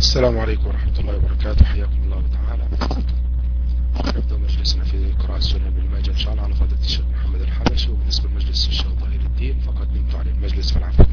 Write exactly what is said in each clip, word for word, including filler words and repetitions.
السلام عليكم ورحمة الله وبركاته، حياكم الله تعالى. نبدأ مجلسنا في قراءة سنن ابن ماجه إن شاء الله على فضيلة الشيخ محمد الحبشي، وبالنسبة لمجلس الشيخ ظهير الدين فقد نمت عليه المجلس فالعفو.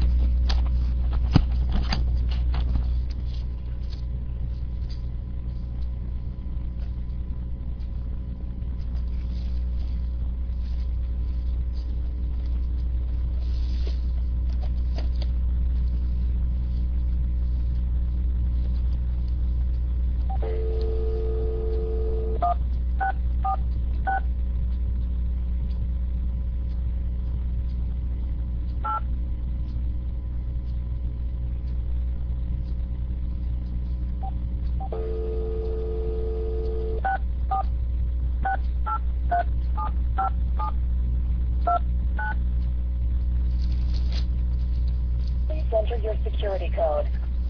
Enter your security code.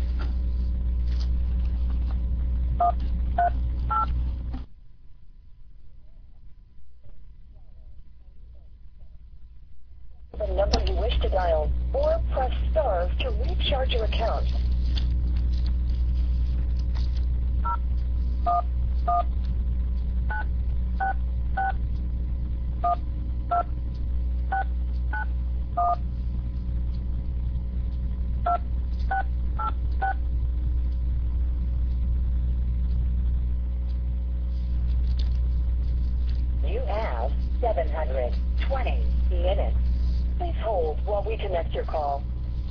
The number you wish to dial, or press star to recharge your account. You have seven hundred twenty minutes. Please hold while we connect your call.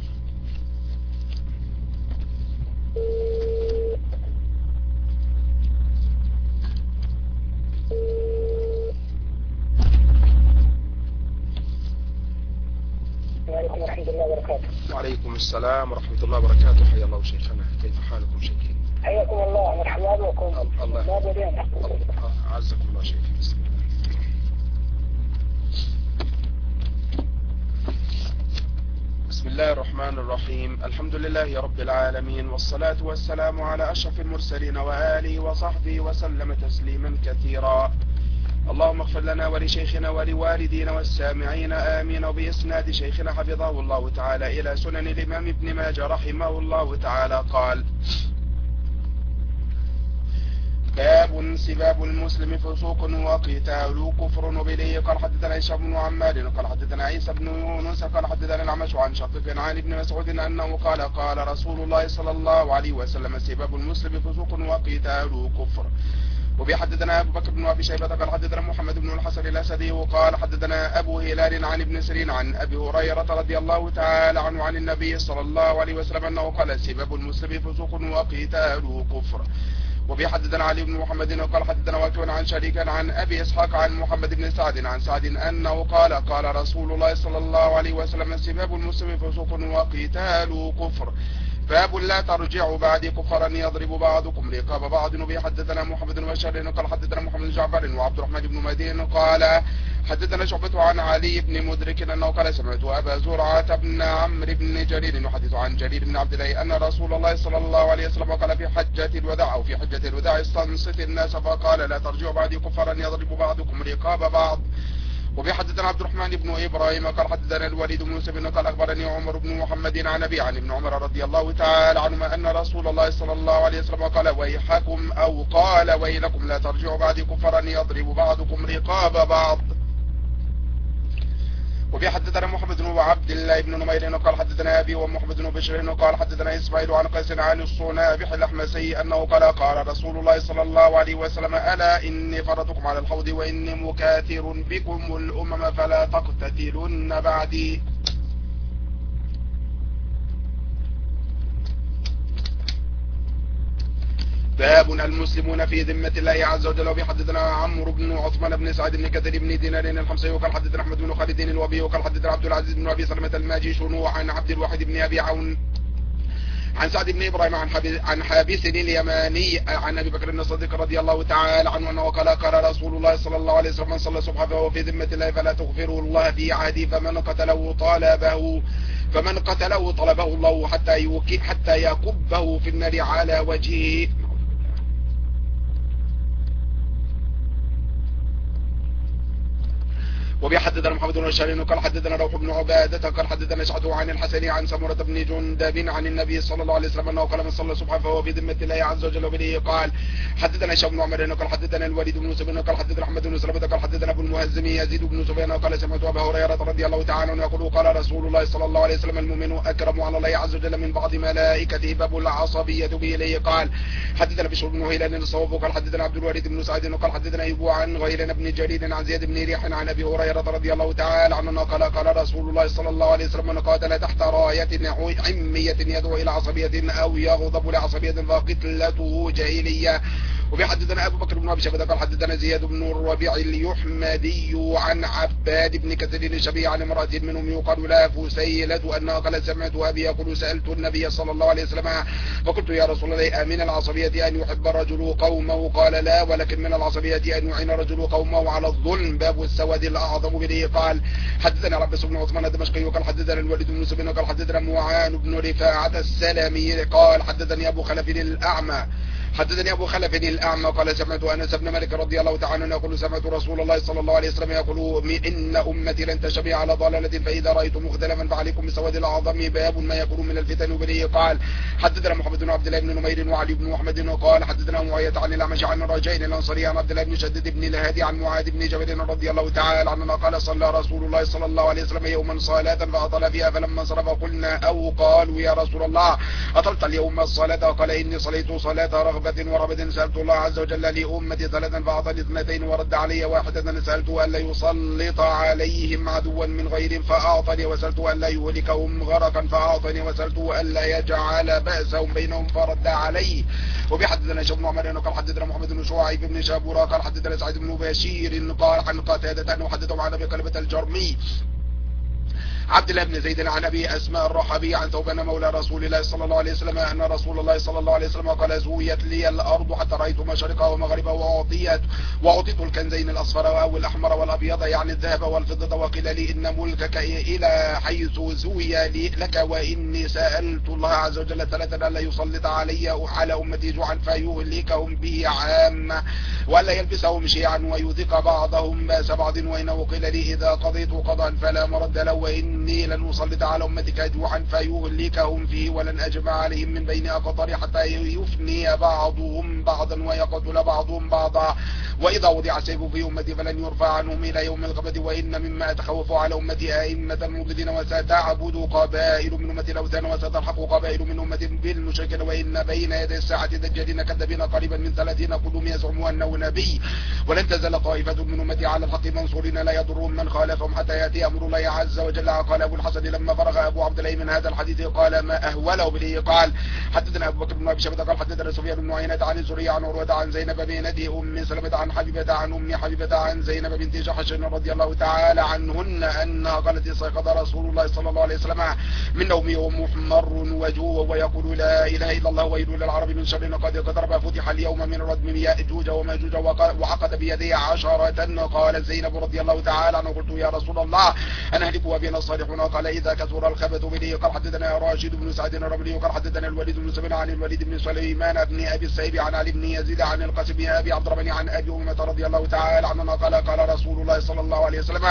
وعليكم ورحمة الله وبركاته. وعليكم السلام ورحمة الله وبركاته، حيا الله شيخنا، كيف حالكم شيخي؟ حياكم الله، مرحبا بكم. الله الله عزكم الله شيخي. بسم الله. بسم الله الرحمن الرحيم، الحمد لله رب العالمين، والصلاة والسلام على أشرف المرسلين وآله وصحبه وسلم تسليما كثيرا. اللهم اغفر لنا ولشيخنا ولوالدينا والسامعين آمين. وبإسناد شيخنا حفظه الله تعالى إلى سنن الإمام ابن ماجه رحمه الله تعالى قال: باب سباب المسلم فسوق وقتال كفر. وبه قال حدثنا هشام بن عمار قال حدثنا عيسى بن يونس قال حدثنا الأعمش عن شقيق عن ابن مسعود أنه قال قال رسول الله صلى الله عليه وسلم: سباب المسلم فسوق وقتال كفر. وبه حدثنا أبو بكر بن أبي شيبة قال حدثنا محمد بن الحسن الأسدي وقال حدثنا أبو هلال عن ابن سيرين عن أبي هريرة رضي الله تعالى عنه عن النبي صلى الله عليه وسلم أنه قال: سباب المسلم فسوق وقتال كفر. وبه حدثنا علي بن محمد وقال حدثنا واكع عن شريك عن أبي إسحاق عن محمد بن سعد عن سعد أنه قال قال رسول الله صلى الله عليه وسلم: سباب المسلم فسوق وقتال كفر. باب لا ترجعوا بعد كفرا يضرب بعضكم رقاب بعض. وبه حدثنا محمد بن بشار قال حدثنا محمد بن جعفر وعبد الرحمن بن مهدي قال حدثنا شعبة عن علي بن مدرك أنه قال: سمعت أبا زرعة بن عمرو بن جرير يحدث عن جرير بن عبد الله أن رسول الله صلى الله عليه وسلم قال في حجة الوداع أو في حجة الوداع: استنصت الناس فقال: لا ترجعوا بعد كفرا يضرب بعضكم رقاب بعض. وبه حدثنا عبد الرحمن بن إبراهيم قال حدثنا الوليد بن مسلم قال أخبرني عمر بن محمد عن أبي عن ابن عمر رضي الله تعالى عنهما أن رسول الله صلى الله عليه وسلم قال: ويحكم أو قال: ويلكم لا ترجعوا بعد كفرا يضرب بعضكم رقاب بعض. وبه حدثنا محمد بن عبد الله بن نمير قال حدثنا أبي ومحمد بن بشير قال حدثنا إسماعيل عن قيس عن الصنابح الأحمسي أنه قال قال رسول الله صلى الله عليه وسلم: ألا إني فرضكم على الحوض وإني مكاثر بكم الأمم فلا تقتتلن بعدي. باب المسلمون في ذمة الله عز وجل. وبه حدثنا عمرو بن عثمان بن سعد بن كثير بن دينار الحمصي وقال حدثنا أحمد بن خالد الوبي وقال حدثنا عبد العزيز بن أبي سلمة الماجشون عن عبد الواحد بن أبي عون عن سعد بن إبراهيم عن حابس اليماني عن أبي بكر الصديق رضي الله تعالى عنه أنه قال قال رسول الله صلى الله عليه وسلم: من صلى الصبح فهو في ذمة الله فلا تغفره الله في عهده، فمن قتله طلبه فمن قتله طلبه الله حتى حتى يكبه في النار على وجهه. وبه حدثنا محمد بن بشار قال حدثنا روح بن عبادة قال حدثنا شعبة عن الحسن عن سمرة بن جندب عن النبي صلى الله عليه وسلم انه قال من صلى الصبح فهو في ذمة الله عز وجل. وبه قال حدثنا هشام بن عمر قال حدثنا الوليد بن سفيان قال حدثنا احمد بن سلمة قال حدثنا ابو المهزم يزيد بن سفيان قال سمعت ابا هريرة رضي الله تعالى عنه يقول قال رسول الله صلى الله عليه وسلم المؤمن اكرم على الله عز وجل من بعض ملائكته باب العصبية به اليه. قال حدثنا بشر بن هيلان الصواب قال حدثنا عبد الوارث بن سعيد قال حدثنا ايوب عن غيلان بن جرير عن زياد بن ريح عن ابي هريرة رضي الله تعالى عنه قال قال رسول الله صلى الله عليه وسلم من قاتل تحت راية عمية يدعو الى عصبية او يغضب لعصبية فقتلته جاهلية. وبحدثنا ابو بكر بن ابي شيبة قال حدثنا زياد بن الربيع اليحمدي عن عباد بن كثير الشبيع عن امرأة منهم يقال لها فسيلة انها قال سمعت ابي يقول سألت النبي صلى الله عليه وسلم فقلت يا رسول الله امن العصبية ان يحب الرجل قومه قال لا ولكن من العصبية ان يعين الرجل قومه على الظلم باب السواد الاعظم. به قال حدثنا عباس بن عثمان الدمشقي قال حدثنا الوليد بن سفيان قال حدثنا معان بن رفاعة السلمي قال حدثني ابو خلف الاعمى حدثني ابو خلف الاعمى قال سمعت انس بن مالك رضي الله تعالى عنه يقول سمعت رسول الله صلى الله عليه وسلم يقول ان امتي لن تشبع على ضلاله فاذا رايتم مختلفا فعليكم بسواد الاعظم باب ما يكون من الفتن. وبه قال حدثنا محمد بن عبد الله بن نمير وعلي بن محمد قال حدثنا معاويه عن الاعمش عن رجاء الانصاري عن عبد الله بن شدد بن الهادي عن معاذ بن جبل رضي الله تعالى عنه قال صلى رسول الله صلى الله عليه وسلم يوما صلاه فاطل فيها فلما انصرف قلنا او قالوا يا رسول الله اطلت اليوم الصلاه قال اني صليت صلاه رغبه ورهبه سالت الله عز وجل لامتي ثلاثا فاعطاني اثنتين ورد علي واحده سالته الا يسلط عليهم عدوا من غير فاعطني وسالته الا يهلكهم غرقا فاعطني وسالته الا يجعل باسهم بينهم فرد عليه. وبحدثنا شيخ بن عمر قال حدثنا محمد بن شعيب بن شابورا قال حدثنا سعيد بن بشير قال عن قتادة انه حدثهم عن ابي قلبة الجرمي عبد الله بن زيد عن ابي اسماء الرحبي عن ثوبان مولى رسول الله صلى الله عليه وسلم ان رسول الله صلى الله عليه وسلم قال زويت لي الارض حتى رايت مشرقها ومغربها واعطيت واعطيت الكنزين الاصفر او الاحمر والابيض يعني الذهب والفضه وقيل لي ان ملكك الى حيث زوي لي لك واني سالت الله عز وجل ثلاثا الا يسلط علي على امتي جوعا فيهلكهم به عامه والا يلبسهم شيعا ويذيق بعضهم باس بعض وانه قيل لي اذا قضيت قضاء فلا مرد له وان إني لن أسلط على أمتك جوعا فيهلكهم فيه ولن أجمع عليهم من بين أقطار حتى يفني بعضهم بعضا ويقتل بعضهم بعضا وإذا وضع السيف في أمتي فلن يرفع عنهم إلى يوم القيامة وإن مما أتخوف على أمتي أئمة المضلين وستعبد قبائل من أمتي الأوثان وستلحق قبائل من أمتي بالمشركين وإن بين يدي الساعة دجالين كذابين قريبا من ثلاثين كلهم يزعم أنه نبي ولن تزال طائفة من أمتي على الحق منصورين لا يضرهم من خالفهم حتى يأتي أمر الله عز وجل. قال أبو الحسن لما فرغ أبو عبد الله من هذا الحديث قال ما أهوله به قال حدثنا أبو بكر بن أبي شيبة قال حدثنا سفيان بن عيينة عن الزهري عن عروة عن زينب بنته أم سلمة عن حبيبة عن أم حبيبة عن زينب بنت جحش رضي الله تعالى عنهن أنها قالت استيقظ رسول الله صلى الله عليه وسلم من نومه محمر وجوه ويقول لا إله إلا الله ويل للعرب من شر قد اقترب فتح اليوم من ردم يأجوج وماجوج وعقد بيديه عشرة. قالت زينب رضي الله تعالى عنها قلت يا رسول الله أنا أهلك وبنا الصالحون قال إذا كثر الخبث به. قال حدثنا راشد بن سعد الرملي قال حدثنا الوليد بن سبيل عن الوليد بن سليمان بن أبي السيب عن علي بن يزيد عن القاسم بن أبي عبد الرحمن عن أبي أمة رضي الله تعالى عنه قال قال رسول الله صلى الله عليه وسلم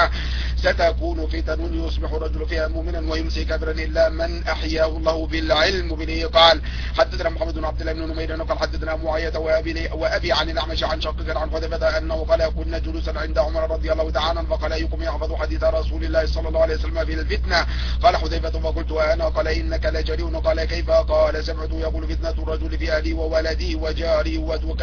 ستكون فتن يصبح الرجل فيها مؤمنا ويمسي كافرا إلا من أحياه الله بالعلم به. قال حدثنا محمد بن عبد الله بن نمير قال حدثنا معاوية وأبي, وأبي عن الأعمش عن شقيق عن حذيفة أنه قال كنا جلوسا عند عمر رضي الله تعالى عنه فقال أيكم يحفظ حديث رسول الله صلى الله عليه وسلم في الفتنة قال حذيفة فقلت وأنا قال إنك لجريء قال كيف قال سمعت يقول فتنة الرجل في أهلي وولدي وجاري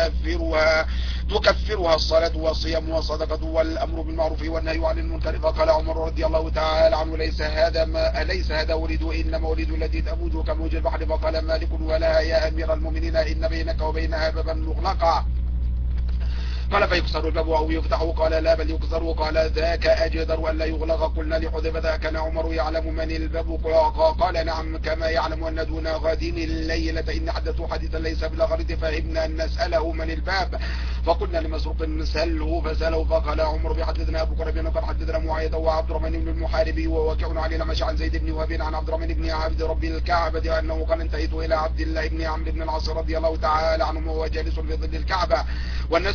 وتكفرها تكفرها الصلاة والصيام والصدقة والأمر بالمعروف والنهي عن المنكر. فقال عمر رضي الله تعالى عنه ليس هذا ما ليس هذا ولد إنما ولد التي تموج كموج البحر. فقال مالك ولا يا أمير المؤمنين إن بينك وبينها بابا مغلقا قال فيكسر الباب أو يفتح قال لا بل يكسر قال ذاك أجدر أن لا يغلق. قلنا لحذيفة كان عمر يعلم من الباب قال نعم كما يعلم أن دون غد الليلة إن حدثوا حديثا ليس بالغرض فهمنا أن نسأله من الباب فقلنا لمسروق نسأله فسأله فقال عمر بحدثنا أبو كرب قال حدثنا معاوية وعبد الرحمن بن المحاربي ووكيع علي لمشي عن زيد بن وهب عن عبد الرحمن بن عبد رب الكعبة أنه قال انتهيت إلى عبد الله بن عمرو بن العاص رضي الله تعالى عنه وهو جالس في ظل الكعبة والناس مجتمعون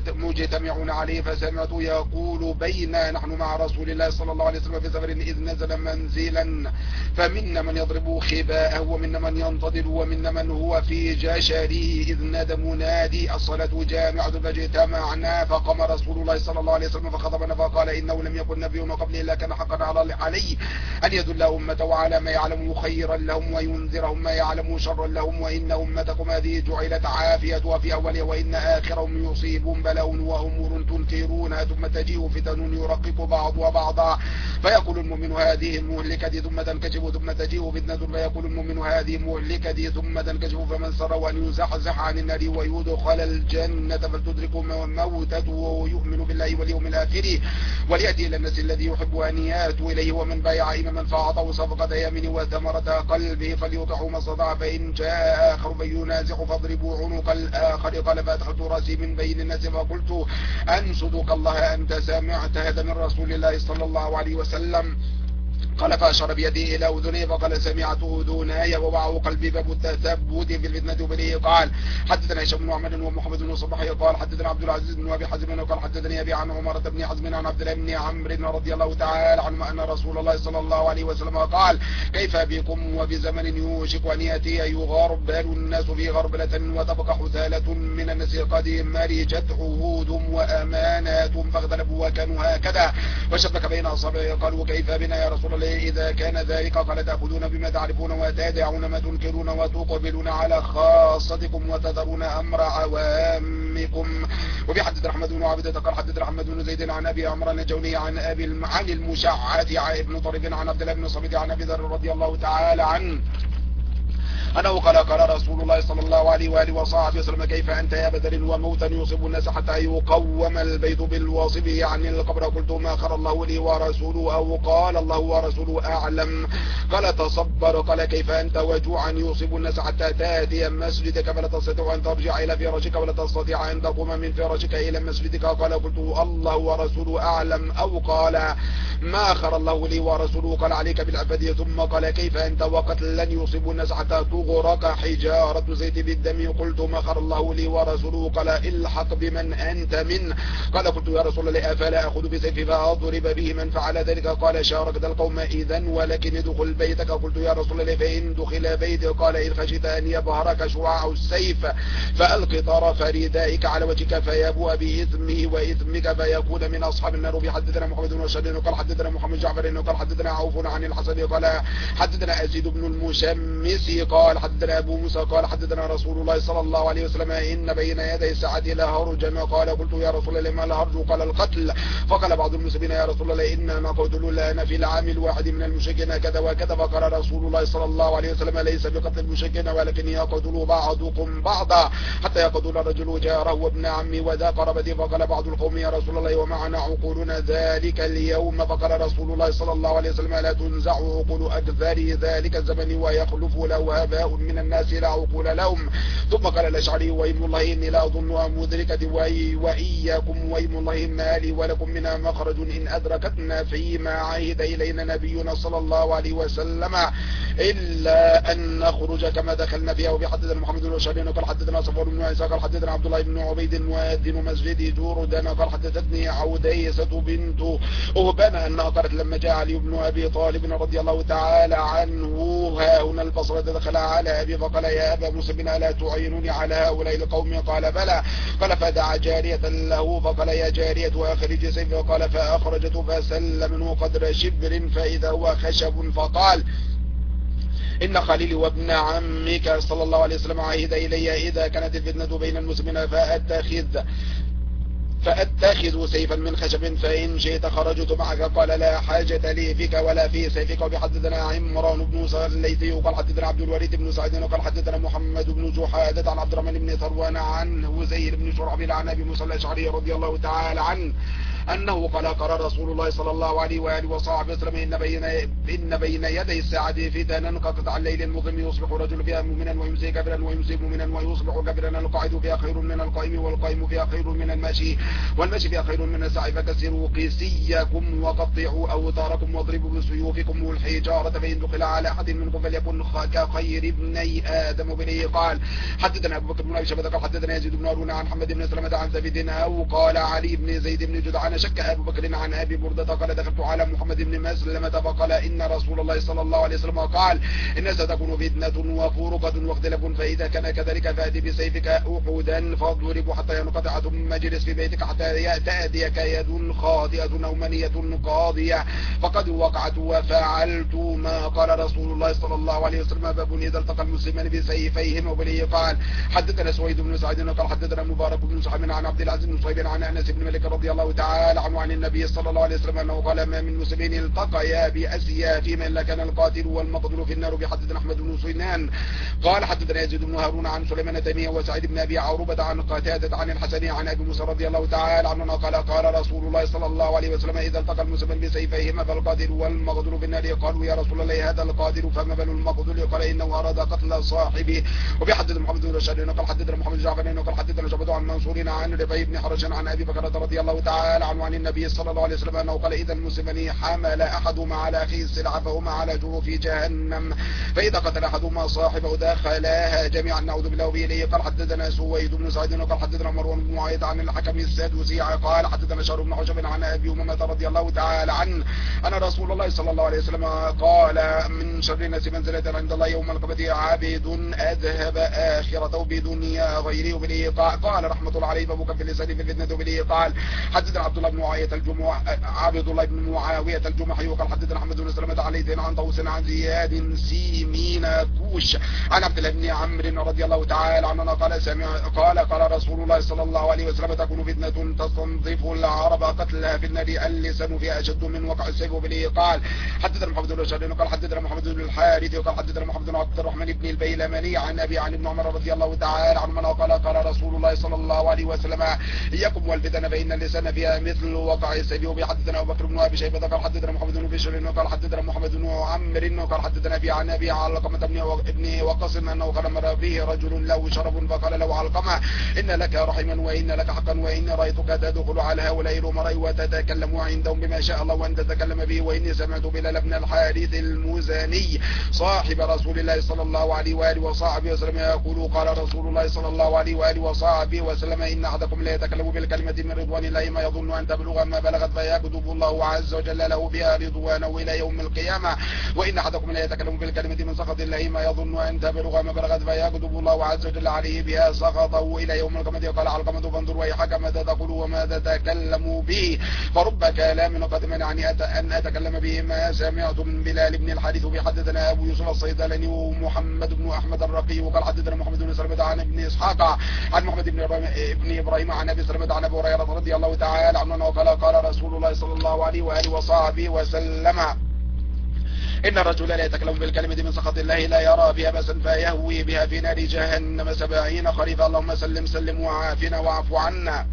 مجتمعون عليه، فسمعت يقول بينا نحن مع رسول الله صلى الله عليه وسلم في سفر إذ نزل منزلا فمنا من يضرب خباءه ومنا من ينتظر ومنا من هو في جشره إذ نادى منادي الصلاة جامعة فاجتمعنا، فقام رسول الله صلى الله عليه وسلم فخطبنا فقال إنه لم يكن نبي قبلي إلا كان حقا عليه أن يدل أمته على ما يعلم خيرا لهم وينذرهم ما يعلم شرا لهم، وإن أمتكم هذه جعلت عافيتها في أولها وإن آخرهم يصيبهم بلاء وأمور تنكرونها ثم تجيء فتن يرقق بعضها بعضا فيقول المؤمن هذه مهلكة ثم تنكشف ثم تجيء فتنة فيقول المؤمن هذه مهلكة ثم تنكشف، فمن سره أن يزحزح عن النار ويدخل الجنة فلتدركه موتته ويؤمن بالله واليوم الآخر وليأتي إلى الناس الذي يحب أن يأتوا إليه، ومن بايع إماما فأعطاه صفقة يمين وثمرة قلبه فليطعه ما استطاع، فإن جاء آخر فينازع فاضربوا عنق الآخر. قال فأدخلت رأسي من بين الناس فقلت أن صدق الله أنت سمعت هذا من رسول الله صلى الله عليه وسلم؟ قال فأشار بيده إلى أذني فقال سمعت أذناي ووعوا قلبي باب التثبت في الفتنة وبليه. قال حدثنا هشام بن محمد ومحمد بن صباح قال حدثنا عبد العزيز بن أبي حزم قال حدثني أبي عن عمرة بن حزم عن عبد الله بن عمرو رضي الله تعالى عنه أن رسول الله صلى الله عليه وسلم قال كيف بكم وبزمن يوشك أن يأتي يغربل الناس في غربلة وتبقى حثالة من الناس قد مرجت عهود وأمانات فاغتلبوا وكانوا هكذا وشبك بين أصابعه. قالوا كيف بنا يا رسول الله إذا كان ذلك؟ قال تأخذون بما تعرفون وتدعون ما تنكرون وتقبلون على خاصتكم وتذرون أمر عوامكم. وفي حدث أحمد بن عبدة قال حدث أحمد بن زيد عن أبي عمران الجوني عن أبي عن المشعث عن ابن طريف عن عبد الله بن صمد عن أبي ذر رضي الله تعالى عنه أنه قال قال رسول الله صلى الله عليه وآله وصحبه وسلم كيف أنت يا بدر وموتا يصيب الناس حتى يقوم البيت بالواصب يعني القبر؟ قلت ما خر الله لي ورسوله أو قال الله ورسوله أعلم. قال تصبر. قال كيف أنت وجوعا يصيب الناس حتى تأتي مسجدك فلا تستطيع أن ترجع إلى فراشك ولا تستطيع أن تقوم من فراشك إلى مسجدك؟ قال قلت الله ورسوله أعلم. أو قال ما خر الله لي ورسوله. قال عليك بالعبادية. ثم قال كيف أنت وقد لن يصيب الناس حتى تغرق حجارة زيت بالدم؟ قلت ما خر الله لي ورسوله. قال الحق بمن أنت من؟ قال قلت يا رسول الله أفلا أخذ بسيفي فأضرب به من فعل ذلك؟ قال شاركت القوم إذن ولكن ادخل بيتك. قلت يا رسول الله فإن دخل بيتي؟ قال إن خشيت أن يبهرك شعاع السيف فألق طرف ردائك على وجهك فيبوء بإثمه وإثمك فيكون من أصحاب النار. بحدثنا محمد بن رشد قال حدثنا محمد جعفر قال حدثنا عوف عن الحسن قال حدثنا أزيد بن المشمس قال حدثنا أبو موسى قال حدثنا رسول الله صلى الله عليه وسلم إن بين يدي الساعة لهرجا. قال قلت يا رسول الله ما الهرج؟ قال القتل. فقال بعض المسلمين يا رسول الله إننا نقتل لنا في العام الواحد من المشركين كذا وكذا. فقال رسول الله صلى الله عليه وسلم ليس بقتل المشركين ولكن يقتل بعضكم بعضا حتى يقتل الرجل جاره وابن عمي وذا قربتي. فقال بعض القوم يا رسول الله ومعنا عقولنا ذلك اليوم؟ فقال رسول الله صلى الله عليه وسلم لا تنزع عقول أكثر ذلك الزمن ويخلف له هباء من الناس لا عقول لهم. ثم قال الأشعري وإيم الله إني لا أظنها مدركة وإياكم وإيم الله ما لي ولكم منها مخرج إن أدركتنا فيما عهد إلينا نبينا صلى الله عليه وسلم إلا أن نخرج كما دخلنا فيها. وبحدثنا محمد بن بشار قال حدثنا صفوان بن عيسى قال حدثنا عبد الله بن عبيد مؤذن مسجد جوردان قال حدثتني عوديسة بنت أهبان أنها قالت لما جاء علي بن أبي طالب رضي الله تعالى عنه ها هنا البصرة دخل على أبي فقال يا أبا موسى بن ألا تعينني على هؤلاء القوم؟ قال بلى. قال فدعا جارية له فقال يا جارية أخرج سيفه. قال فأخرجته فسل منه قدر شبر فإذا هو خشب. فقال إن خليلي وابن عمك صلى الله عليه وسلم عهد إلي إذا كانت الفتنة بين المسلمين فأتخذ فأتخذ سيفا من خشب فإن شئت خرجت معك. قال لا حاجة لي فيك ولا في سيفك. وبحدثنا عمران بن موسى الليثي قال حدثنا عبد الوليد بن سعيد قال حدثنا محمد بن جحادة عن عبد الرحمن بن ثروان عن وزير بن شرحبيل عن أبي موسى الأشعري رضي الله تعالى عنه أنه قال قال رسول الله صلى الله عليه وآله وصحبه وسلم إن بين إن بين يدي الساعة فتنا كقطع الليل المظلم يصبح رجل فيها مؤمنا ويمسي كافرا ويمسي مؤمنا ويصبح كافرا القاعد فيها خير من القائم والقائم فيها خير من الماشي والماشي فيها خير من السعي فكسروا قسيكم وقطعوا أوتاركم واضربوا بسيوفكم الحجارة فإن دخل على أحد منكم فليكن كخير ابني آدم بني. قال حدثنا أبو بكر بن أبي شيبة قال حدثنا يزيد بن هارون عن محمد بن سلمة عن ثابت أو قال علي بن زيد بن جدعان شك أبو بكر عن أبي بردة قال دخلت على محمد بن مسلمة فقال إن رسول الله صلى الله عليه وسلم قال إن ستكون فتنة وفرقة واختلاف فإذا كان كذلك فأتي بسيفك أحدا فاضرب حتى ينقطع ثم اجلس في بيتك حتى تأتيك يد خاطئة أو منية قاضية فقد وقعت وفعلت ما قال رسول الله صلى الله عليه وسلم باب إذا التقى المسلمان بسيفيهم وبلي. قال حدثنا سويد بن سعيد قال حدثنا مبارك بن سحب عن عبد العزيز بن صهيب عن أنس بن مالك رضي الله تعالى عنه عن النبي صلى الله عليه وسلم أنه قال ما من مسلمين التقيا بأسيافهما إلا كان القاتل والمقتول في النار. بحدثنا أحمد بن سنان قال حدثنا يزيد بن هارون عن سليمان التيمي وسعيد بن أبي عروبة عن قتادة عن الحسن عن أبي موسى رضي الله تعالى عنه قال قال رسول الله صلى الله عليه وسلم إذا التقى المسلمان بسيفيهما فالقاتل والمقتول في النار. قالوا يا رسول الله هذا القاتل فما بال المقتول؟ قال إنه أراد قتل صاحبه. وبحدثنا محمد بن رشاد قال حدثنا محمد بن جعفر قال حدثنا شعبة عن منصور عن ربيع بن حرج عن أبي بكر رضي الله تعالى عنه عن النبي صلى الله عليه وسلم أنه قال إذا المسلمان حمل أحدهما على أخيه السلعة فهما على جروف جهنم فإذا قتل أحدهما صاحبه دخلاها جميعا نعوذ بالله به. قال حدثنا سويد بن سعيد قال حدثنا مروان بن معاوية عن الحكم السادسي قال حدثنا شهر بن حجب عن أبي أمامة رضي الله تعالى عنه أن رسول الله صلى الله عليه وسلم قال من شر الناس منزلة عند الله يوم القيامة عابد أذهب آخرته بدنيا غيره بليقاء. قال رحمة الله عليه فبك في اللسان في الفتنة بليقاء. قال حدثنا عبد الله بن معاوية الجمح عبد الله بن معاوية الجمحي قال حدثنا أحمد بن سلمة عن ليث عن طوس عن زياد سيمين كوش عن عبد الله بن عمرو رضي الله تعالى عنه قال سمع قال قال رسول الله صلى الله عليه وسلم تكون فتنة تستنظف العرب قتلها في النار اللسان فيها أشد من وقع السيف بلي. قال حدثنا محمد بن رشاد قال حدثنا محمد بن الحارث قال حدثنا محمد بن عبد الرحمن بن البيلماني عن أبي عن ابن عمر رضي الله تعالى عنهما قال قال رسول الله صلى الله عليه وسلم إياكم والفتن فإن اللسان فيها مثل وقع السيف. وبحدثنا أبو بكر بن أبي شيبة قال حدثنا محمد بن بشر قال حدثنا محمد بن عمرو قال حدثنا أبي عن أبي علقمة بن وقاص أنه قال مر به رجل له شرف فقال له علقمة إن لك رحما وإن لك حقا وإن رأيتك تدخل على هؤلاء الأمراء وتتكلم عندهم بما شاء الله وأن تتكلم به وإني سمعت بلال بن الحارث المزني صاحب رسول الله صلى الله عليه وآله وصحبه وسلم يقول قال رسول الله صلى الله عليه وآله وصحبه وسلم إن أحدكم لا يتكلم بالكلمة من رضوان الله ما يظن أن تبلغ ما بلغت فيكتب الله عز وجل له بها رضوانه إلى يوم القيامة وإن أحدكم لا يتكلم بالكلمة من سخط الله ما يظن أن تبلغ ما بلغت فيكتب الله عز وجل عليه بها سخطه إلى يوم القيامة. قال علقمة فانظر ويحك ماذا تقول وماذا تتكلم به فرب كلام قد منعني أن أتكلم به ما سمعت من بلال بن الحارث. بحدثنا أبو يوسف الصيدلاني ومحمد بن أحمد الرقي وقال حدثنا محمد بن سلمة عن ابن إسحاق عن محمد بن ابن إبراهيم عن أبي سلمة عن أبي هريرة رضي الله تعالى عنه قال قال رسول الله صلى الله عليه وآله وصحبه وسلم إن الرجل لا يتكلم بالكلمة من سخط الله لا يرى بها بأسا فيهوي بها في نار جهنم سبعين خريفا. اللهم سلم سلم وعافنا واعف عنا.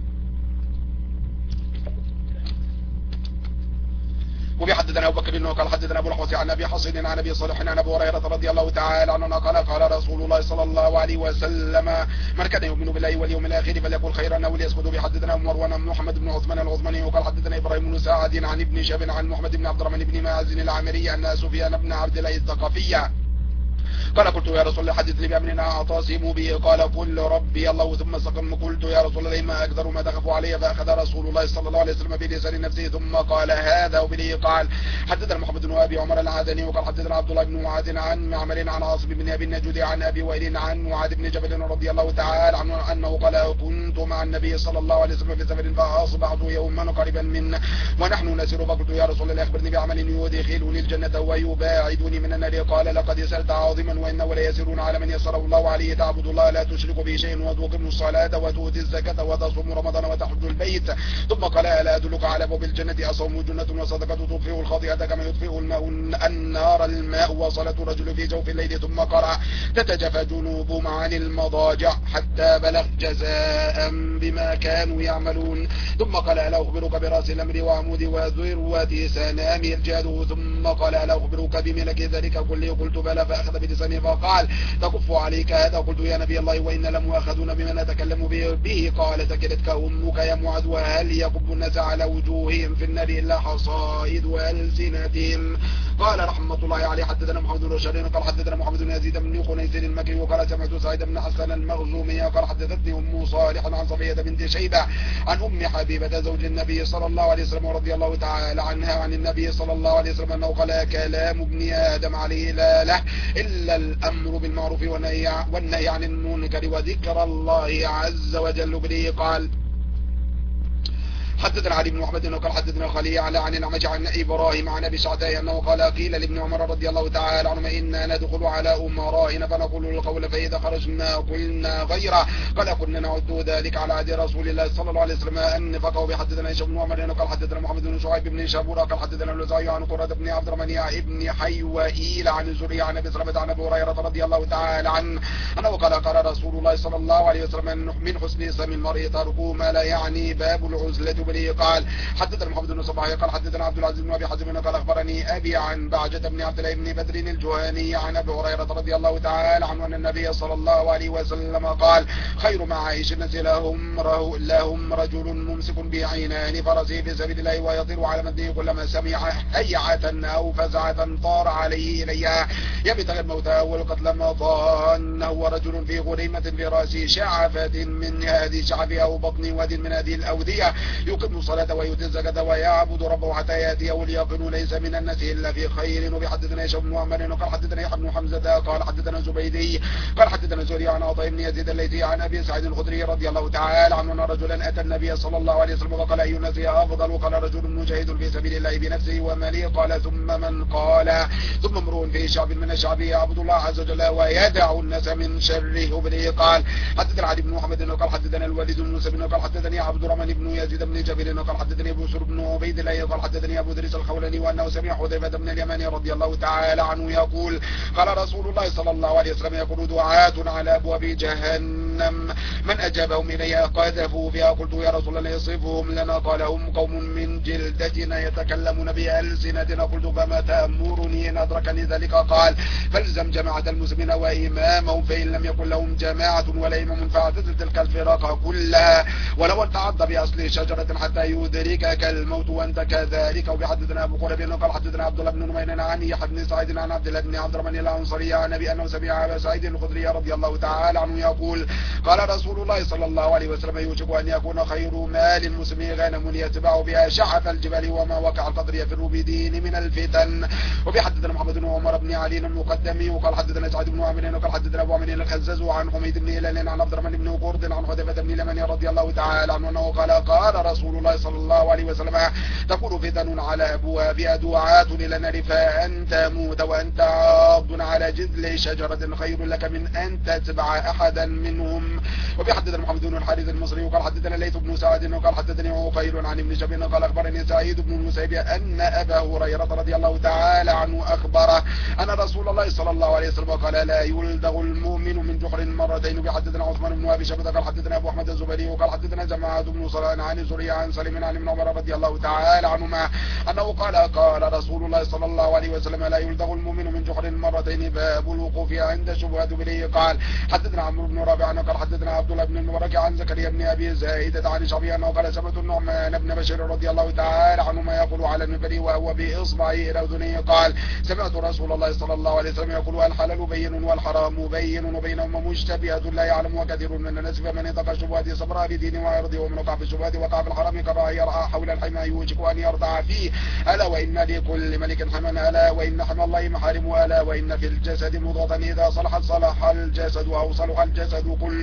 وبحدثنا أبو بكر قال حدثنا أبو الحوثي عن أبي حصين عن أبي صالح عن أبي هريرة رضي الله تعالى عنه قال قال رسول الله صلى الله عليه وسلم من كان يؤمن بالله واليوم الآخر فليقل خيرا أو ليسكت. بحدثنا مروان محمد بن عثمان العثماني وقال حدثنا إبراهيم بن سعد عن ابن شهاب عن محمد بن عبد الرحمن بن مازن العامري أن سفيان بن عبد الله الثقفي قال قلت يا رسول الله حدث لي بأمرنا أعتصم به قال قل ربي الله ثم استقم. قلت يا رسول الله ما أكثر ما تخف علي فأخذ رسول الله صلى الله عليه وسلم بلسان نفسه ثم قال هذا وبه قال حدثنا محمد بن أبي عمر العدني وقال حدثنا عبد الله بن معاذ عن معمر عن عاصم بن أبي النجود عن أبي وائل عن معاذ بن جبل رضي الله تعالى عنه أنه قال كنت مع النبي صلى الله عليه وسلم في سفر فأصبحت يوما قريبا منه ونحن نسير فقلت يا رسول الله أخبرني بعمل يدخلني الجنة ويباعدني من النار قال لقد سألت عظيم مسلما وإنه لا يسيرون على من يسره الله عليه تعبد الله لا تشرك به شيء وتقيم الصلاة وتؤتي الزكاة وتصوم رمضان وتحج البيت. ثم قال ألا أدلك على باب الجنة الصوم جنة وصدقة تطفئ الخطيئة كما يطفئ الماء النار الماء وصلاة الرجل في جوف الليل. ثم قرأ تتجافى جنوبهم عن المضاجع حتى بلغ جزاء بما كانوا يعملون. ثم قال ألا أخبرك برأس الأمر وعمود وذروة سنام الجهاد. ثم قال ألا أخبرك بملك ذلك كله قلت بلى فأخذ بلسانه فقال تكف عليك هذا. قلت يا نبي الله وإن لمؤاخذون بما نتكلم به. قال ثكلتك أمك يا معاذ وهل يكب الناس على وجوههم في النار إلا حصائد ألسنتهم. قال رحمة الله عليه حدثنا محمد بن بشار قال حدثنا محمد بن يزيد بن خنيس المكي وقال سمعت سعيد بن حسن المخزومي قال حدثتني أم صالح عن صفية بنت شيبة عن أم حبيبة زوج النبي صلى الله عليه وسلم رضي الله تعالى عنها عن النبي صلى الله عليه وسلم أنه قال كلام ابن آدم عليه لا له إلا الأمر بالمعروف والنهي عن المنكر وذكر الله عز وجل به. قال حدثنا علي بن محمد قال حدثنا خليل على عن الأعمش عن إبراهيم عن أبي سعداء أنه قال قيل لابن عمر رضي الله تعالى عنهما إنا ندخل على أمرائنا فنقول القول فإذا خرجنا قلنا غيره. قال كنا نعد ذلك على عهد رسول الله صلى الله عليه وسلم أن فقهوا بحدثنا هشام بن عمر قال حدثنا محمد بن شعيب بن شابورة قال حدثنا الوزاعي عن قرة بن عبد الرحمن ابن حيوئيل عن الزهري عن أبي سلمة عن أبي هريرة رضي الله تعالى عنه أنه قال قال رسول الله صلى الله عليه وسلم من حسن إسلام المرء تركه ما لا يعني باب العزلة. قال حدثنا محمد بن صباح قال حدثنا عبد العزيز بن ابي حازم قال اخبرني ابي عن بعجة بن عبد الله بن بدر الجهني عن ابي هريره رضي الله تعالى عنه ان النبي صلى الله عليه وسلم قال خير ما عايش الناس لهم لهم رجل ممسك بعينان فرسه في سبيل الله ويطير على مده كلما سمع هيعة او فزعة طار عليه اليها يبتغي الموت والقتل مضان. هو رجل في غريمة في راسه شعفة من هذه شعفه او بطن واد من هذه الاودية يقيم الصلاة ويؤتي الزكاة ويعبد ربه حتى يأتيه اليقين ليس من الناس إلا في خير. وبحدثنا هشام بن عمر قال حدثنا يحيى بن حمزة قال حدثنا زبيدي قال حدثنا زهري عن عطاء بن يزيد الليثي عن أبي سعيد الخدري رضي الله تعالى عنه أن رجلا أتى النبي صلى الله عليه وسلم وقال أي الناس أفضل؟ قال رجل مجاهد في سبيل الله بنفسه وماله. قال ثم من؟ قال ثم امرؤ في شعب من الشعب يعبد الله عز وجل ويدع الناس من شره وبله. قال حدثنا علي بن محمد قال حدثنا الوليد بن موسى قال حدثني عبد الرحمن بن يزيد بن جابر قال حدثني ابو سر بن عبيد الله قال حدثني ابو دريس الخولاني وانه سمع حذيفة بن اليمان رضي الله تعالى عنه يقول قال رسول الله صلى الله عليه وسلم يقول دعاة على ابواب جهنم من اجابهم اليها قذفوا فيها. قلت يا رسول الله يصفهم لنا؟ قال هم قوم من جلدتنا يتكلمون بألسنتنا. قلت فما تأمرني ان ادركني ذلك؟ قال فالزم جماعة المسلمين وامامهم فان لم يكن لهم جماعة ولا امام فاعتزل تلك الفرق كلها ولو ان تعض باصل شجرة حتى يدركك الموت وانت كذلك. وبحدثنا ابو قريب قال حدثنا عبد الله بن نمير عن يحيى بن سعيد عن عبد الله بن عبد الرحمن الانصاري عن ابي انه سمع ابا سعيد الخدري رضي الله تعالى عنه يقول قال رسول الله صلى الله عليه وسلم يوشك ان يكون خير مال المسلم غنم يتبع بها شعف الجبال وما وقع القدر يفر بدين من الفتن. وبحدثنا محمد بن عمر بن علي المقدمي وقال حدثنا سعيد بن عامر وقال حدثنا ابو عامر الخزاز عن حميد بن هلال عن عبد الرحمن بن قرد عن حذيفة بن اليمان رضي الله تعالى عنه انه قال قال رسول الله صلى الله عليه وسلم تكون فتن على ابوابها دعاة الى النار فان تموت وانت عاض على جذل شجرة خير لك من ان تتبع احدا منهم. وبحدثنا محمد بن الحارث المصري وقال حدثنا الليث بن سعد وقال حدثني عقيل عن ابن شبيب قال اخبرني سعيد بن المسيب ان ابا هريرة رضي الله تعالى عنه اخبره ان رسول الله صلى الله عليه وسلم قال لا يلدغ المؤمن من جحر مرتين. وبحدثنا عثمان بن ابي شبيب قال حدثنا ابو احمد الزبيري وقال حدثنا جماعة بن صلان عن الزهري عن سليم عن ابن عمر رضي الله تعالى عنهما انه قال قال رسول الله صلى الله عليه وسلم لا يلدغ المؤمن من جحر مرتين باب الوقوف عند شبهة بليه. قال حدثنا عمرو بن رابع قال حدثنا عبد الله بن المبارك عن زكريا بن ابي زايدة عن شعبي انه قال سمعت النعمان بن بشير رضي الله تعالى عنهما يقول على المنبر وهو باصبعه الى اذنيه قال سمعت رسول الله صلى الله عليه وسلم يقول الحلال بين والحرام بين وبينهما مشتبهة لا يعلم كثير من الناس فمن اتقى الشبهات صبر بدينه وعرضه ومن وقع في الشبهات وقع في الحرام كما يرعى حول الحمى يوشك ان يرضع فيه. الا وان لكل ملك حما الا وان حمى الله محارم الا وان في الجسد مضغة اذا صلحت صلح الجسد او صلح الجسد كله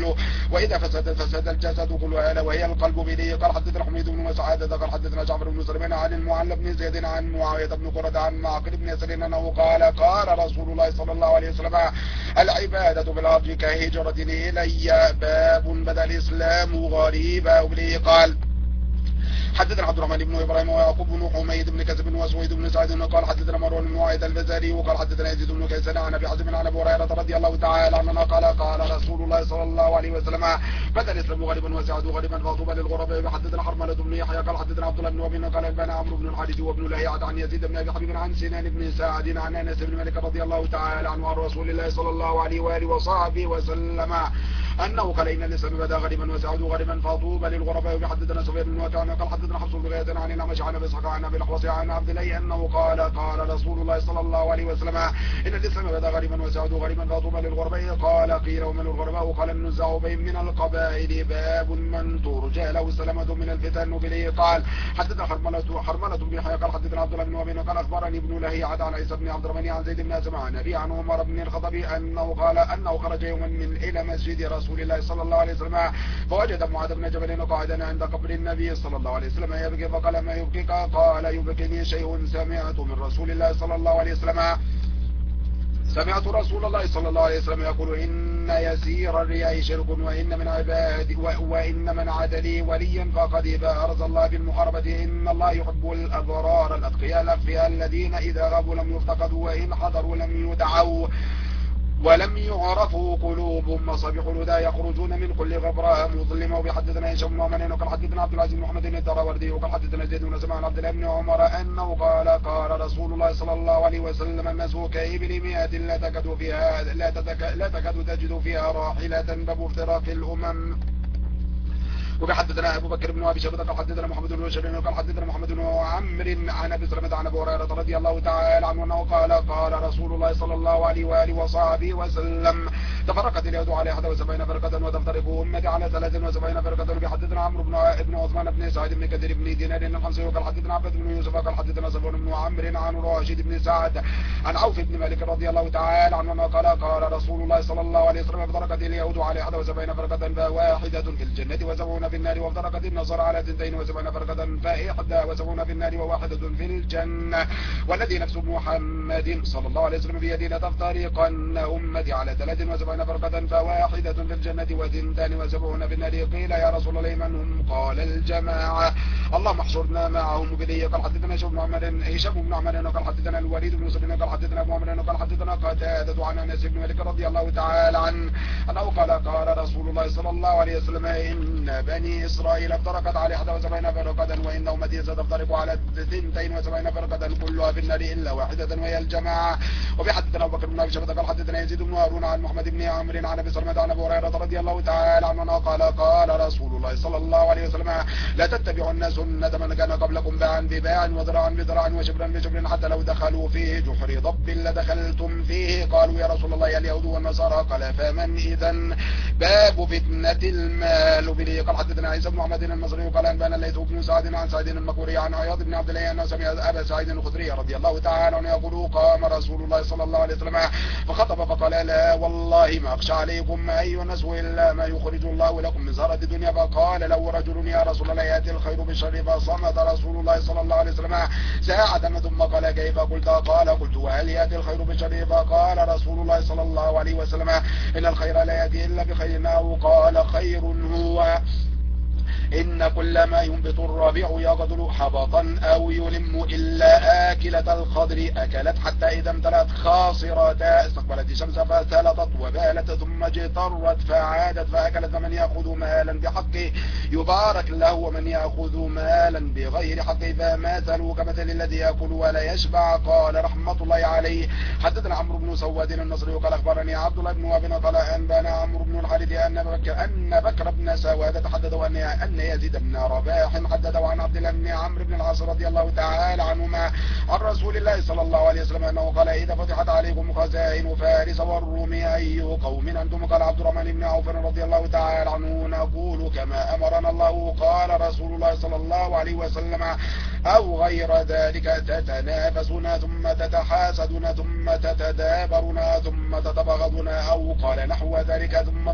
وإذا فسدت فسد الجسد كله ألا وهي القلب به. قال حدثنا حميد بن مسعدة قال حدثنا جعفر بن سليمان عن المعلى بن زيد عن معاوية بن قرة عن معقل بن يسار أنه قال قال رسول الله صلى الله عليه وسلم العبادة بالأرض كهجرة إلي. باب بدأ الإسلام غريبا. وبه قال حدثنا عبد الرحمن بن ابراهيم ويعقوب بن حميد بن كسب وسويد بن سعد قال حدثنا مروان بن معاذ الفزاري وقال حدثنا يزيد بن كيسان عن ابي حازم عن ابي هريره رضي الله تعالى عنه قال قال رسول الله صلى الله عليه وسلم بدا الاسلام غريبا وسعد غريبا فطوبى للغرباء. حدثنا حرمله بن يحيى قال حدثنا عبد الله بن وهب قال انبانا عمرو بن الحارث وابن لهيعة عن يزيد بن ابي حبيب عن سنان بن سعد عن انس بن مالك رضي الله تعالى عنه عن رسول الله صلى الله عليه واله وصحبه وسلم انه قال ان الاسلام بدا غريبا وسعد غريبا فطوبى للغرباء. وحدثنا سفيان بن وكان قال حدثنا حفص بن غياث عن الأعمش عن ابي اسحاق عن ابي الاحوص عن عبد الله انه قال قال رسول الله صلى الله عليه وسلم ان الاسلام بدا غريبا وسعد غريبا فطوبى للغرباء. قال قيل ومن الغرباء قال النزاع بهم من القبائل. باب من ترجى له سلامة من الفتن. وبه قال حدثنا حرملة حرملة بن يحيى قال حدثنا عبد الله بن وهب قال اخبرني ابن لهيعة عن عيسى بن عبد الرحمن عن زيد بن اسمع عن ابي عن عمر بن الخطاب انه قال انه خرج يوما من الى مسجد رسول الله صلى الله عليه وسلم فوجد معاذ بن جبل قاعدا عند قبر النبي صلى الله عليه وسلم يبكي فقال ما يبكيك؟ قال يبكيني شيء سمعت من رسول الله صلى الله عليه وسلم سمعت رسول الله صلى الله عليه وسلم يقول إن يسير الرياء شرك وإن من عبادي وإن من عاد لي وليا فقد بارز الله بالمحاربة. إن الله يحب الأبرار الأتقياء الأخفياء الذين إذا غابوا لم يفتقدوا وإن حضروا لم يدعوا ولم يعرفوا قلوبهم مصابيح الهدى يخرجون من كل غبراء مظلمة. وبحدثنا هشام بن عمر وقال حدثنا عبد العزيز بن محمد الدراوردي وقال حدثنا زيد بن سمع عن عبد الله بن عمر انه قال قال رسول الله صلى الله عليه وسلم الناس كإبل مئة لا تكاد فيها لا تكاد لا تكاد تجد فيها راحلة باب افتراق الامم. وبحدثنا ابو بكر بن ابي شيبه قال حدثنا محمد بن بشير قال حدثنا محمد بن عمرو عن ابي سلمة عن ابي هريره رضي الله تعالى عنه انه قال قال رسول الله صلى الله عليه واله وصحبه وسلم تفرقت اليهود على احد وسبعين فرقه وتفترق امتي على ثلاث وسبعين فرقه. وبحدثنا عمرو بن ابن عثمان بن سعيد بن كثير بن دينار الخمسي وقال حدثنا عبد بن يوسف قال حدثنا صفوان بن عمرو عن راشد بن سعد عن عوف بن مالك رضي الله تعالى عنه قال قال رسول الله صلى الله عليه وسلم افترقت اليهود على احد وسبعين فرقه فواحده في الجنه وسبعون في النار وافترقت النصارى على اثنتين وسبعين فرقه فاحدى وسبعون في النار وواحده في الجنه. والذي نفس محمد صلى الله عليه وسلم بيده لتفترقن امتي على ثلاث وسبعين فرقه فواحده في الجنه وثنتان وسبعون في النار. قيل يا رسول الله من هم؟ قال الجماعه اللهم احشرنا معهم. وبه قال حدثنا هشام بن عمر هشام بن عمر قال حدثنا الوليد بن سليمان قال حدثنا ابو عمرو قال حدثنا قتادة عن انس بن مالك رضي الله تعالى عنه انه قال قال رسول الله صلى الله عليه وسلم ان بني اسرائيل افترقت على احد وسبعين فرقه وان امتي ستفترق على اثنتين وسبعين فرقه كلها في النار الا واحده وهي الجماعه. وبحدثنا ابو بكر بن ابي شيبه قال حدثنا يزيد بن هارون عن محمد بن عمرو عن ابي سلمة عن ابي هريره رضي الله تعالى عنه قال قال رسول الله صلى الله عليه وسلم لا تتبعن سنة من كان قبلكم باعا بباع وذراعا بذراع وشبرا بشبر حتى لو دخلوا فيه جحر ضب لدخلتم فيه. قالوا يا رسول الله اليهود والنصارى قال فمن اذا؟ باب فتنة المال. وبه قال حدثنا عيسى بن محمد المصري قال انبانا الليث بن سعد عن سعيد المقبوري عن عياض بن عبد الله انه سمع ابا سعيد الخدري رضي الله تعالى عنه يقول قام رسول الله صلى الله عليه وسلم فخطب فقال لا والله ما اخشى عليكم اي نسو الا ما يخرج الله لكم من زهرة الدنيا. فقال له رجل يا رسول الله ياتي الخير بالشر فصمت رسول الله صلى الله عليه وسلم ساعة ثم قال كيف قلت؟ قال قلت وهل ياتي الخير بالشر؟ فقال رسول الله صلى الله عليه وسلم ان الخير لا ياتي الا بخير. او قال خير هو إن كل ما ينبت الربيع يغدر حبطا أو يلم إلا آكلة الخضر أكلت حتى إذا امتلت خاصرتا استقبلت الشمس فسلطت وبالت ثم اجترت فعادت فأكلت. من يأخذ مالا بحقه يبارك له ومن يأخذ مالا بغير حقه فمثله كمثل الذي يأكل ولا يشبع. قال رحمة الله عليه حدثنا عمرو بن سواد النصري وقال أخبرني عبد الله بن وهب قال أنبانا عمرو بن الحارث أن بكر أن بكر بن سواد تحدث أن يزيد بن رباح حدثه عن عبد الله بن عمرو بن العاص رضي الله تعالى عنهما عن رسول الله صلى الله عليه وسلم انه قال اذا فتحت عليكم خزائن فارس والروم اي قوم انتم؟ قال عبد الرحمن بن عوف رضي الله تعالى عنه نقول كما امرنا الله. قال رسول الله صلى الله عليه وسلم او غير ذلك تتنافسون ثم تتحاسدون ثم تتدابرون ثم تتبغضون او قال نحو ذلك ثم تنطلق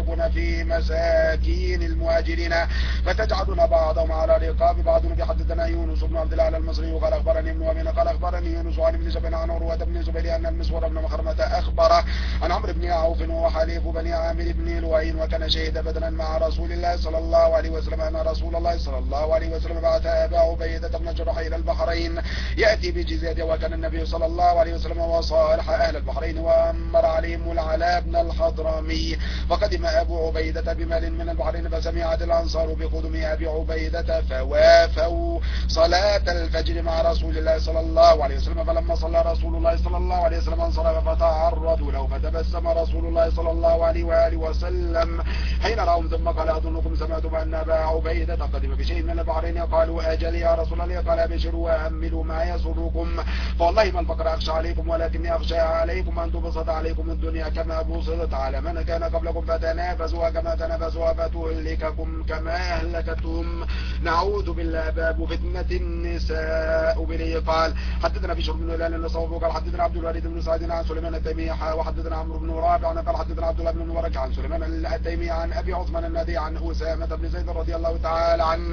فتشاركون في مساكين المهاجرين فتجعلون بعضهم على رقاب بعض. بحدثنا يونس بن عبد الله المصري قال اخبرني ابن ومن قال اخبرني يونس عن ابن شبن عن عروة بن زبير ان المسور بن مخرمة اخبره عن عمرو بن عوف وحليف بني عامر بن لؤي وكان شهد بدلا مع رسول الله صلى الله عليه وسلم ان رسول الله صلى الله عليه وسلم بعث ابا عبيدة بن جرح الى البحرين ياتي بجزية، وكان النبي صلى الله عليه وسلم وصالح اهل البحرين وامر عليهم العلاء بن الحضرمي. فقدم ابو عبيدة بمال من البحرين فسمعت الانصار بقدوم ابي عبيدة فوافوا صلاة الفجر مع رسول الله صلى الله عليه وسلم. فلما صلى رسول الله صلى الله عليه وسلم انصرف فتعرضوا له فتبسم رسول الله صلى الله عليه وآله وسلم حين رأهم ثم قال أظنكم سمعتم أن أبا عبيدة قدم بشيء من البحرين؟ قالوا أجل يا رسول الله. قال أبشروا وأملوا ما يسركم، فوالله ما الفقر أخشى عليكم ولكني أخشى عليكم أن تبسط عليكم الدنيا كما بسطت على من كان قبلكم فتنافسوا كما تنافسوا فتهلككم كما أهلكتهم. نعوذ بالله. باب فتنة النساء. بلي قال حدثنا بشر بن هلال النصوف قال حدثنا عبد الوليد بن سعد عن سليمان التيمي وحدثنا عمرو بن رافع قال حدثنا عبد الله بن مبارك عن سليمان التيمي عن ابي عثمان النادي عن اسامة بن زيد رضي الله تعالى عنه